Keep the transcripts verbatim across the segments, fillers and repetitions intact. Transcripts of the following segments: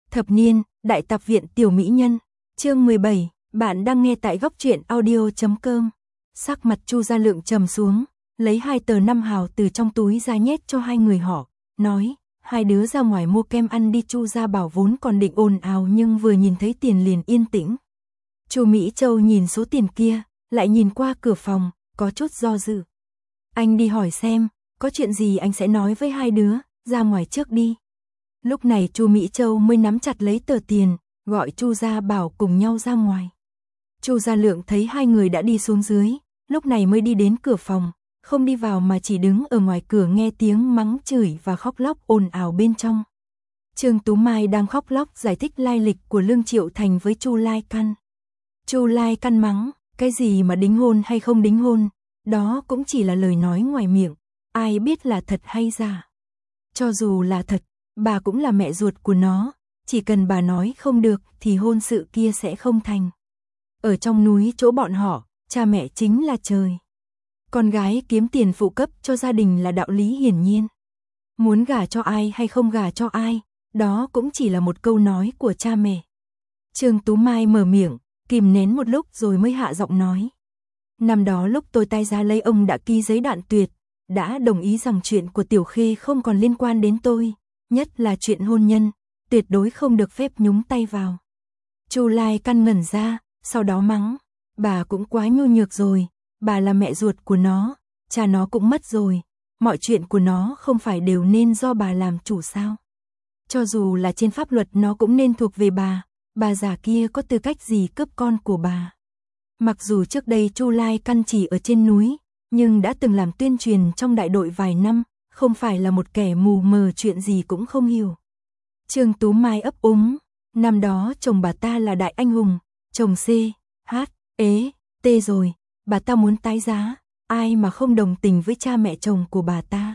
Thập niên, Đại Tạp viện Tiểu Mỹ Nhân, chương mười bảy, bạn đang nghe tại góc truyện audio chấm com. Sắc mặt Chu Gia Lượng trầm xuống, lấy hai tờ năm hào từ trong túi ra nhét cho hai người họ, nói, hai đứa ra ngoài mua kem ăn đi. Chu Gia Bảo vốn còn định ồn ào nhưng vừa nhìn thấy tiền liền yên tĩnh. Chu Mỹ Châu nhìn số tiền kia, lại nhìn qua cửa phòng, có chút do dự. Anh đi hỏi xem, có chuyện gì anh sẽ nói với hai đứa, ra ngoài trước đi. Lúc này Chu Mỹ Châu mới nắm chặt lấy tờ tiền, gọi Chu Gia Bảo cùng nhau ra ngoài. Chu Gia Lượng thấy hai người đã đi xuống dưới, lúc này mới đi đến cửa phòng, không đi vào mà chỉ đứng ở ngoài cửa nghe tiếng mắng chửi và khóc lóc ồn ào bên trong. Trương Tú Mai đang khóc lóc giải thích lai lịch của Lương Triệu Thành với Chu Lai Căn. Chu Lai Căn mắng, cái gì mà đính hôn hay không đính hôn, đó cũng chỉ là lời nói ngoài miệng, ai biết là thật hay giả. Cho dù là thật, bà cũng là mẹ ruột của nó, chỉ cần bà nói không được thì hôn sự kia sẽ không thành. Ở trong núi chỗ bọn họ, cha mẹ chính là trời. Con gái kiếm tiền phụ cấp cho gia đình là đạo lý hiển nhiên. Muốn gả cho ai hay không gả cho ai, đó cũng chỉ là một câu nói của cha mẹ. Trương Tú Mai mở miệng, kìm nén một lúc rồi mới hạ giọng nói. Năm đó lúc tôi tay ra lấy ông đã ký giấy đoạn tuyệt, đã đồng ý rằng chuyện của Tiểu Khê không còn liên quan đến tôi, nhất là chuyện hôn nhân, tuyệt đối không được phép nhúng tay vào. Chu Lai Căn ngẩn ra, sau đó mắng, bà cũng quá nhu nhược rồi, bà là mẹ ruột của nó, cha nó cũng mất rồi, mọi chuyện của nó không phải đều nên do bà làm chủ sao? Cho dù là trên pháp luật nó cũng nên thuộc về bà, bà già kia có tư cách gì cướp con của bà? Mặc dù trước đây Chu Lai Căn chỉ ở trên núi, nhưng đã từng làm tuyên truyền trong đại đội vài năm, không phải là một kẻ mù mờ chuyện gì cũng không hiểu. Trương Tú Mai ấp úng, năm đó chồng bà ta là đại anh hùng, chồng C, H, ế, T rồi, bà ta muốn tái giá, ai mà không đồng tình với cha mẹ chồng của bà ta?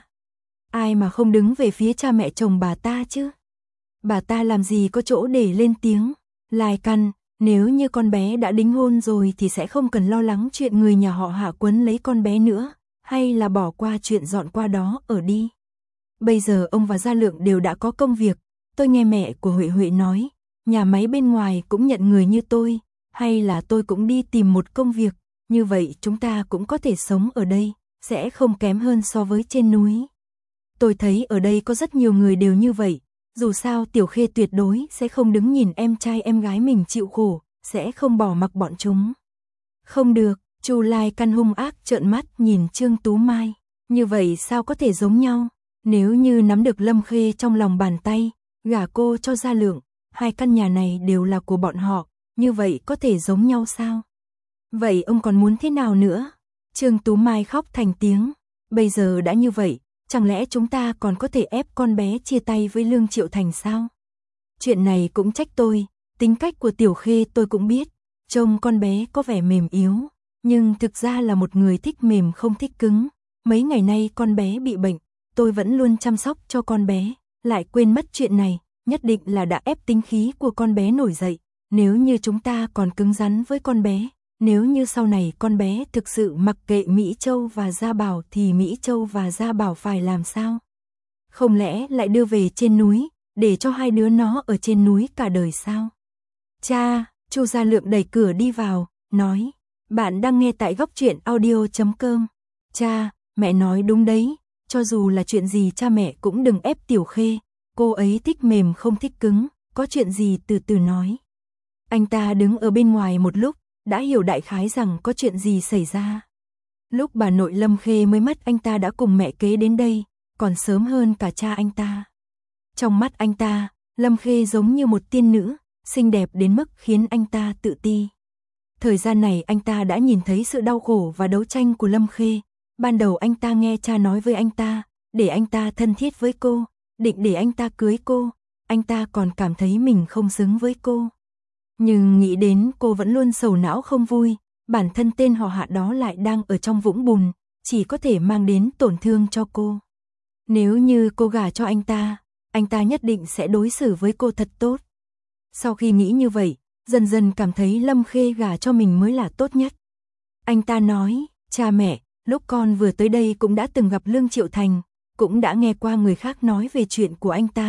Ai mà không đứng về phía cha mẹ chồng bà ta chứ? Bà ta làm gì có chỗ để lên tiếng? Lai Căn, nếu như con bé đã đính hôn rồi thì sẽ không cần lo lắng chuyện người nhà họ Hạ quấn lấy con bé nữa, hay là bỏ qua chuyện dọn qua đó ở đi. Bây giờ ông và Gia Lượng đều đã có công việc, tôi nghe mẹ của Huệ Huệ nói, nhà máy bên ngoài cũng nhận người như tôi, hay là tôi cũng đi tìm một công việc, như vậy chúng ta cũng có thể sống ở đây, sẽ không kém hơn so với trên núi. Tôi thấy ở đây có rất nhiều người đều như vậy, dù sao Tiểu Khê tuyệt đối sẽ không đứng nhìn em trai em gái mình chịu khổ, sẽ không bỏ mặc bọn chúng. Không được, Chu Lai Căn hung ác trợn mắt nhìn Trương Tú Mai, như vậy sao có thể giống nhau? Nếu như nắm được Lâm Khê trong lòng bàn tay, gả cô cho Gia Lượng, hai căn nhà này đều là của bọn họ, như vậy có thể giống nhau sao? Vậy ông còn muốn thế nào nữa? Trương Tú Mai khóc thành tiếng, bây giờ đã như vậy, chẳng lẽ chúng ta còn có thể ép con bé chia tay với Lương Triệu Thành sao? Chuyện này cũng trách tôi, tính cách của Tiểu Khê tôi cũng biết, trông con bé có vẻ mềm yếu, nhưng thực ra là một người thích mềm không thích cứng. Mấy ngày nay con bé bị bệnh, tôi vẫn luôn chăm sóc cho con bé, lại quên mất chuyện này, nhất định là đã ép tính khí của con bé nổi dậy. Nếu như chúng ta còn cứng rắn với con bé, nếu như sau này con bé thực sự mặc kệ Mỹ Châu và Gia Bảo thì Mỹ Châu và Gia Bảo phải làm sao? Không lẽ lại đưa về trên núi, để cho hai đứa nó ở trên núi cả đời sao? Cha, Chu Gia Lượng đẩy cửa đi vào, nói, bạn đang nghe tại góc truyện audio chấm com. Cha, mẹ nói đúng đấy, cho dù là chuyện gì cha mẹ cũng đừng ép Tiểu Khê, cô ấy thích mềm không thích cứng, có chuyện gì từ từ nói. Anh ta đứng ở bên ngoài một lúc, đã hiểu đại khái rằng có chuyện gì xảy ra. Lúc bà nội Lâm Khê mới mất anh ta đã cùng mẹ kế đến đây, còn sớm hơn cả cha anh ta. Trong mắt anh ta, Lâm Khê giống như một tiên nữ, xinh đẹp đến mức khiến anh ta tự ti. Thời gian này anh ta đã nhìn thấy sự đau khổ và đấu tranh của Lâm Khê. Ban đầu anh ta nghe cha nói với anh ta, để anh ta thân thiết với cô, định để anh ta cưới cô, anh ta còn cảm thấy mình không xứng với cô. Nhưng nghĩ đến cô vẫn luôn sầu não không vui, bản thân tên họ Hạ đó lại đang ở trong vũng bùn, chỉ có thể mang đến tổn thương cho cô. Nếu như cô gả cho anh ta, anh ta nhất định sẽ đối xử với cô thật tốt. Sau khi nghĩ như vậy, dần dần cảm thấy Lâm Khê gả cho mình mới là tốt nhất. Anh ta nói, cha mẹ, lúc con vừa tới đây cũng đã từng gặp Lương Triệu Thành, cũng đã nghe qua người khác nói về chuyện của anh ta,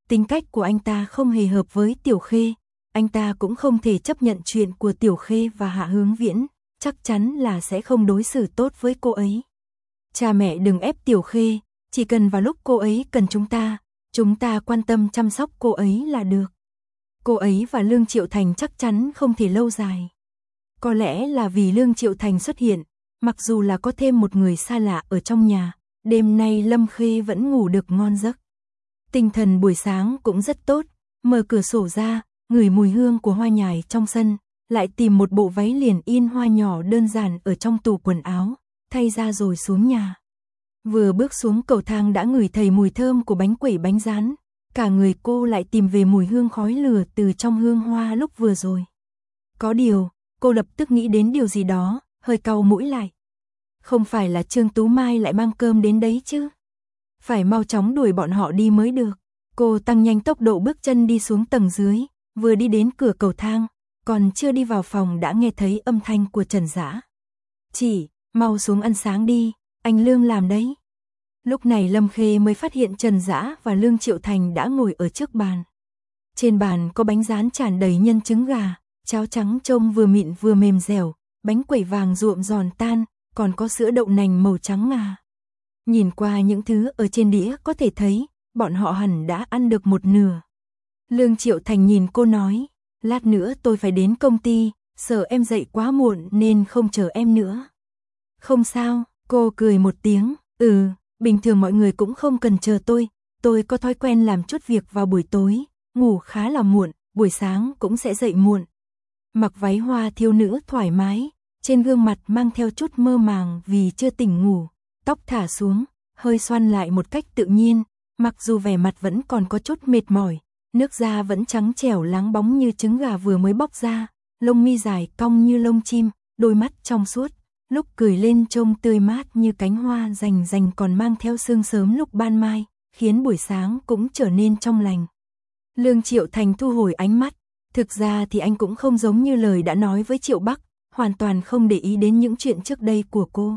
Tính cách của anh ta không hề hợp với Tiểu Khê, anh ta cũng không thể chấp nhận chuyện của Tiểu Khê và Hạ Hướng Viễn, chắc chắn là sẽ không đối xử tốt với cô ấy. Cha mẹ đừng ép Tiểu Khê, chỉ cần vào lúc cô ấy cần chúng ta, chúng ta quan tâm chăm sóc cô ấy là được. Cô ấy và Lương Triệu Thành chắc chắn không thể lâu dài. Có lẽ là vì Lương Triệu Thành xuất hiện, mặc dù là có thêm một người xa lạ ở trong nhà, đêm nay Lâm Khê vẫn ngủ được ngon giấc. Tinh thần buổi sáng cũng rất tốt, mở cửa sổ ra, ngửi mùi hương của hoa nhài trong sân, lại tìm một bộ váy liền in hoa nhỏ đơn giản ở trong tủ quần áo, thay ra rồi xuống nhà. Vừa bước xuống cầu thang đã ngửi thấy mùi thơm của bánh quẩy bánh rán, cả người cô lại tìm về mùi hương khói lửa từ trong hương hoa lúc vừa rồi. Có điều, cô lập tức nghĩ đến điều gì đó, hơi cau mũi lại. Không phải là Trương Tú Mai lại mang cơm đến đấy chứ? Phải mau chóng đuổi bọn họ đi mới được. Cô tăng nhanh tốc độ bước chân đi xuống tầng dưới, vừa đi đến cửa cầu thang, còn chưa đi vào phòng đã nghe thấy âm thanh của Trần Dã. "Chị, mau xuống ăn sáng đi, anh Lương làm đấy." Lúc này Lâm Khê mới phát hiện Trần Dã và Lương Triệu Thành đã ngồi ở trước bàn. Trên bàn có bánh rán tràn đầy nhân trứng gà, cháo trắng trông vừa mịn vừa mềm dẻo, bánh quẩy vàng ruộm giòn tan, còn có sữa đậu nành màu trắng ngà. Nhìn qua những thứ ở trên đĩa có thể thấy, bọn họ hẳn đã ăn được một nửa. Lương Triệu Thành nhìn cô nói, "Lát nữa tôi phải đến công ty, sợ em dậy quá muộn nên không chờ em nữa." "Không sao," cô cười một tiếng, "Ừ, bình thường mọi người cũng không cần chờ tôi, tôi có thói quen làm chút việc vào buổi tối, ngủ khá là muộn, buổi sáng cũng sẽ dậy muộn." Mặc váy hoa thiếu nữ thoải mái, trên gương mặt mang theo chút mơ màng vì chưa tỉnh ngủ, tóc thả xuống, hơi xoăn lại một cách tự nhiên, mặc dù vẻ mặt vẫn còn có chút mệt mỏi, nước da vẫn trắng trẻo láng bóng như trứng gà vừa mới bóc ra, lông mi dài cong như lông chim, đôi mắt trong suốt, lúc cười lên trông tươi mát như cánh hoa rành rành còn mang theo sương sớm lúc ban mai, khiến buổi sáng cũng trở nên trong lành. Lương Triệu Thành thu hồi ánh mắt, thực ra thì anh cũng không giống như lời đã nói với Triệu Bắc, hoàn toàn không để ý đến những chuyện trước đây của cô.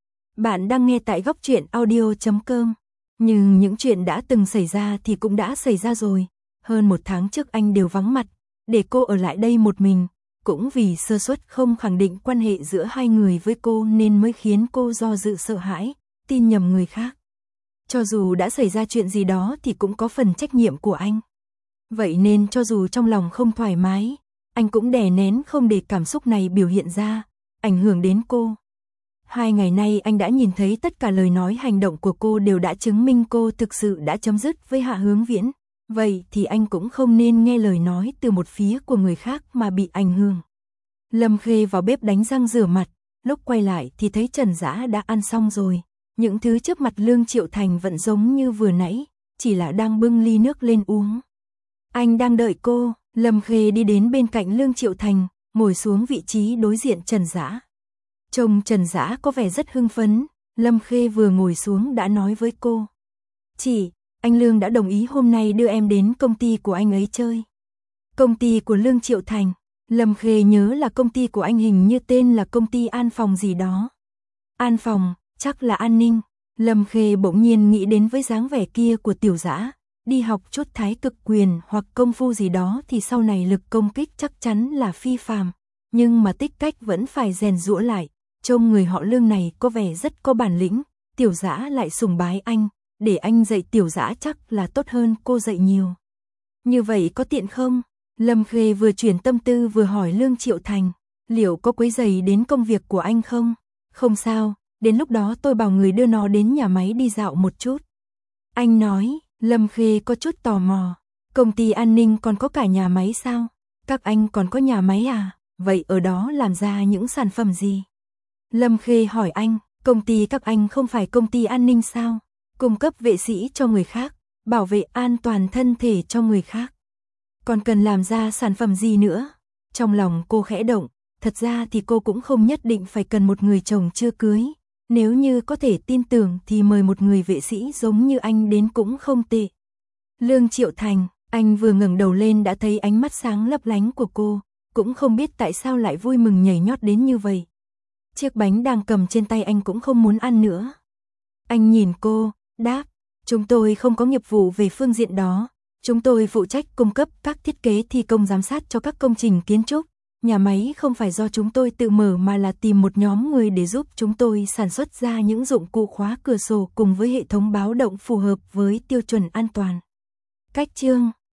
Bạn đang nghe tại góc truyện audio chấm com. Nhưng những chuyện đã từng xảy ra thì cũng đã xảy ra rồi. Hơn một tháng trước anh đều vắng mặt, để cô ở lại đây một mình, cũng vì sơ suất không khẳng định quan hệ giữa hai người với cô nên mới khiến cô do dự sợ hãi, tin nhầm người khác. Cho dù đã xảy ra chuyện gì đó thì cũng có phần trách nhiệm của anh. Vậy nên cho dù trong lòng không thoải mái, anh cũng đè nén không để cảm xúc này biểu hiện ra, ảnh hưởng đến cô. Hai ngày nay anh đã nhìn thấy tất cả lời nói hành động của cô đều đã chứng minh cô thực sự đã chấm dứt với Hạ Hướng Viễn. Vậy thì anh cũng không nên nghe lời nói từ một phía của người khác mà bị ảnh hưởng. Lâm Khê vào bếp đánh răng rửa mặt, lúc quay lại thì thấy Trần Dã đã ăn xong rồi. Những thứ trước mặt Lương Triệu Thành vẫn giống như vừa nãy, chỉ là đang bưng ly nước lên uống. Anh đang đợi cô. Lâm Khê đi đến bên cạnh Lương Triệu Thành, ngồi xuống vị trí đối diện Trần Dã. Trông Trần Dã có vẻ rất hưng phấn, Lâm Khê vừa ngồi xuống đã nói với cô. "Chị, anh Lương đã đồng ý hôm nay đưa em đến công ty của anh ấy chơi." Công ty của Lương Triệu Thành, Lâm Khê nhớ là công ty của anh hình như tên là công ty An Phòng gì đó. An Phòng, chắc là an ninh. Lâm Khê bỗng nhiên nghĩ đến với dáng vẻ kia của Tiểu Dã, đi học chút thái cực quyền hoặc công phu gì đó thì sau này lực công kích chắc chắn là phi phàm, nhưng mà tích cách vẫn phải rèn giũa lại. Trông người họ Lương này có vẻ rất có bản lĩnh, Tiểu Dã lại sùng bái anh, để anh dạy Tiểu Dã chắc là tốt hơn cô dạy nhiều. Như vậy có tiện không? Lâm Khê vừa chuyển tâm tư vừa hỏi Lương Triệu Thành, liệu có quấy rầy đến công việc của anh không? Không sao, đến lúc đó tôi bảo người đưa nó đến nhà máy đi dạo một chút. Anh nói. Lâm Khê có chút tò mò, công ty an ninh còn có cả nhà máy sao? Các anh còn có nhà máy à? Vậy ở đó làm ra những sản phẩm gì? Lâm Khê hỏi anh, công ty các anh không phải công ty an ninh sao? Cung cấp vệ sĩ cho người khác, bảo vệ an toàn thân thể cho người khác. Còn cần làm ra sản phẩm gì nữa? Trong lòng cô khẽ động, thật ra thì cô cũng không nhất định phải cần một người chồng chưa cưới. Nếu như có thể tin tưởng thì mời một người vệ sĩ giống như anh đến cũng không tệ. Lương Triệu Thành, anh vừa ngẩng đầu lên đã thấy ánh mắt sáng lấp lánh của cô, cũng không biết tại sao lại vui mừng nhảy nhót đến như vậy. Chiếc bánh đang cầm trên tay anh cũng không muốn ăn nữa. Anh nhìn cô, đáp, chúng tôi không có nghiệp vụ về phương diện đó, Chúng tôi phụ trách cung cấp các thiết kế thi công giám sát cho các công trình kiến trúc. Nhà máy không phải do chúng tôi tự mở mà là tìm một nhóm người để giúp chúng tôi sản xuất ra những dụng cụ khóa cửa sổ cùng với hệ thống báo động phù hợp với tiêu chuẩn an toàn. Cách chương